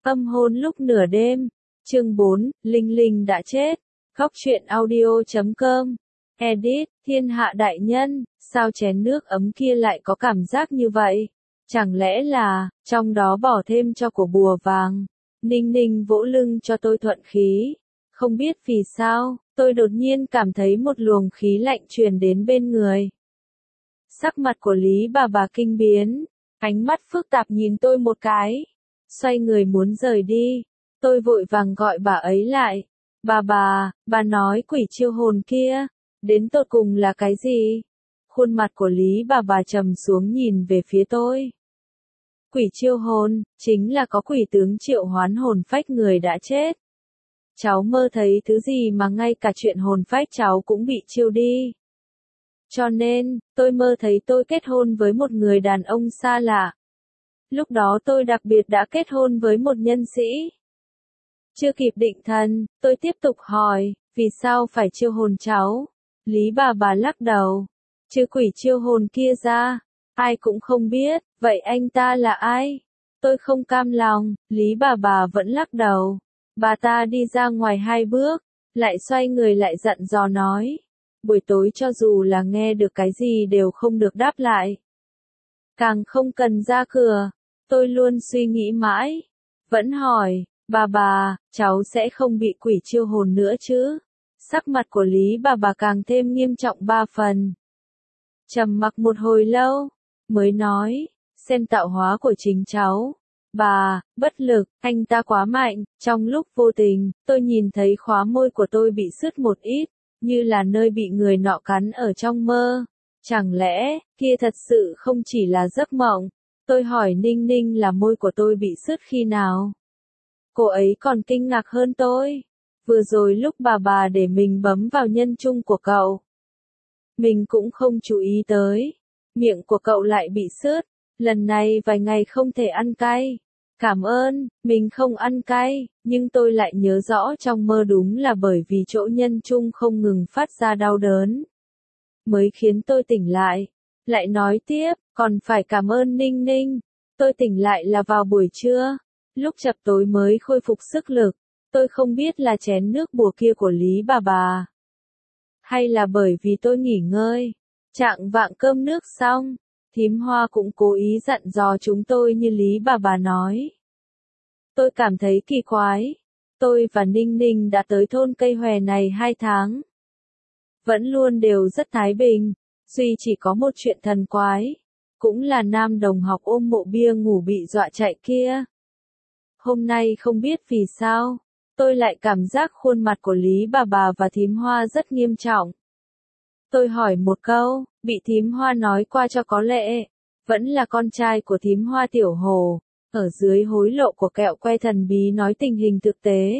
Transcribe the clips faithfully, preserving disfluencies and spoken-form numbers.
Âm hôn lúc nửa đêm. Chương bốn, Linh Linh đã chết. Góc truyện audio chấm com. Edit, thiên hạ đại nhân, sao chén nước ấm kia lại có cảm giác như vậy? Chẳng lẽ là, trong đó bỏ thêm cho của bùa vàng? Ninh Ninh vỗ lưng cho tôi thuận khí. Không biết vì sao, tôi đột nhiên cảm thấy một luồng khí lạnh truyền đến bên người. Sắc mặt của Lý bà bà kinh biến, ánh mắt phức tạp nhìn tôi một cái. Xoay người muốn rời đi, tôi vội vàng gọi bà ấy lại. Bà bà, bà nói quỷ chiêu hồn kia, đến tột cùng là cái gì? Khuôn mặt của Lý bà bà trầm xuống nhìn về phía tôi. Quỷ chiêu hồn, chính là có quỷ tướng triệu hoán hồn phách người đã chết. Cháu mơ thấy thứ gì mà ngay cả chuyện hồn phách cháu cũng bị chiêu đi. Cho nên, tôi mơ thấy tôi kết hôn với một người đàn ông xa lạ. Lúc đó tôi đặc biệt đã kết hôn với một nhân sĩ. Chưa kịp định thần, tôi tiếp tục hỏi, vì sao phải chiêu hồn cháu? Lý bà bà lắc đầu. Chứ quỷ chiêu hồn kia ra, ai cũng không biết, vậy anh ta là ai? Tôi không cam lòng, Lý bà bà vẫn lắc đầu. Bà ta đi ra ngoài hai bước, lại xoay người lại dặn dò nói. Buổi tối cho dù là nghe được cái gì đều không được đáp lại. Càng không cần ra cửa. Tôi luôn suy nghĩ mãi. Vẫn hỏi, bà bà, cháu sẽ không bị quỷ chiêu hồn nữa chứ? Sắc mặt của Lý bà bà càng thêm nghiêm trọng ba phần. Trầm mặc một hồi lâu, mới nói, xem tạo hóa của chính cháu. Bà, bất lực, anh ta quá mạnh, trong lúc vô tình, tôi nhìn thấy khóa môi của tôi bị sứt một ít, như là nơi bị người nọ cắn ở trong mơ. Chẳng lẽ, kia thật sự không chỉ là giấc mộng? Tôi hỏi Ninh Ninh là môi của tôi bị sứt khi nào? Cô ấy còn kinh ngạc hơn tôi. Vừa rồi lúc bà bà để mình bấm vào nhân trung của cậu. Mình cũng không chú ý tới. Miệng của cậu lại bị sứt. Lần này vài ngày không thể ăn cay. Cảm ơn, mình không ăn cay, nhưng tôi lại nhớ rõ trong mơ đúng là bởi vì chỗ nhân trung không ngừng phát ra đau đớn. Mới khiến tôi tỉnh lại. Lại nói tiếp, còn phải cảm ơn Ninh Ninh. Tôi tỉnh lại là vào buổi trưa. Lúc chập tối mới khôi phục sức lực. Tôi không biết là chén nước bùa kia của Lý bà bà. Hay là bởi vì tôi nghỉ ngơi. Trạng vạng cơm nước xong. Thím Hoa cũng cố ý dặn dò chúng tôi như Lý bà bà nói. Tôi cảm thấy kỳ quái. Tôi và Ninh Ninh đã tới thôn Cây Hòe này hai tháng. Vẫn luôn đều rất thái bình. Duy chỉ có một chuyện thần quái. Cũng là nam đồng học ôm mộ bia ngủ bị dọa chạy kia. Hôm nay không biết vì sao. Tôi lại cảm giác khuôn mặt của Lý bà bà và thím Hoa rất nghiêm trọng. Tôi hỏi một câu, bị thím Hoa nói qua cho có lệ. Vẫn là con trai của thím Hoa Tiểu Hồ. Ở dưới hối lộ của kẹo que thần bí nói tình hình thực tế.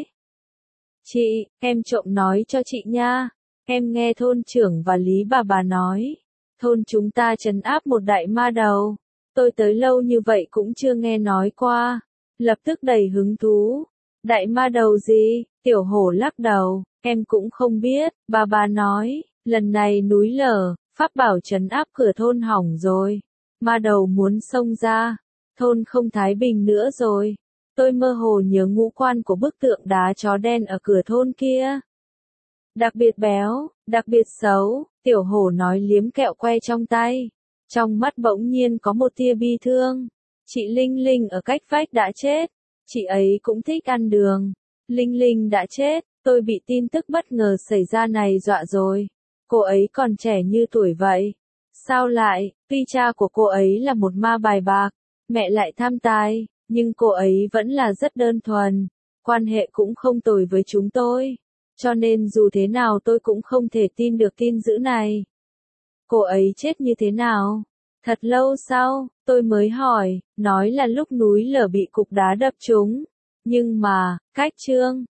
Chị, em trộm nói cho chị nha. Em nghe thôn trưởng và Lý bà bà nói. Thôn chúng ta trấn áp một đại ma đầu. Tôi tới lâu như vậy cũng chưa nghe nói qua. Lập tức đầy hứng thú. Đại ma đầu gì? Tiểu Hổ lắc đầu. Em cũng không biết. Bà bà nói, lần này núi lở, pháp bảo trấn áp cửa thôn hỏng rồi. Ma đầu muốn xông ra. Thôn không thái bình nữa rồi. Tôi mơ hồ nhớ ngũ quan của bức tượng đá chó đen ở cửa thôn kia. Đặc biệt béo, đặc biệt xấu, Tiểu Hổ nói liếm kẹo que trong tay. Trong mắt bỗng nhiên có một tia bi thương. Chị Linh Linh ở cách vách đã chết. Chị ấy cũng thích ăn đường. Linh Linh đã chết, tôi bị tin tức bất ngờ xảy ra này dọa rồi. Cô ấy còn trẻ như tuổi vậy. Sao lại, tuy cha của cô ấy là một ma bài bạc, mẹ lại tham tài, nhưng cô ấy vẫn là rất đơn thuần. Quan hệ cũng không tồi với chúng tôi. Cho nên dù thế nào tôi cũng không thể tin được tin dữ này. Cô ấy chết như thế nào? Thật lâu sau, tôi mới hỏi, nói là lúc núi lở bị cục đá đập trúng. Nhưng mà, cách chương,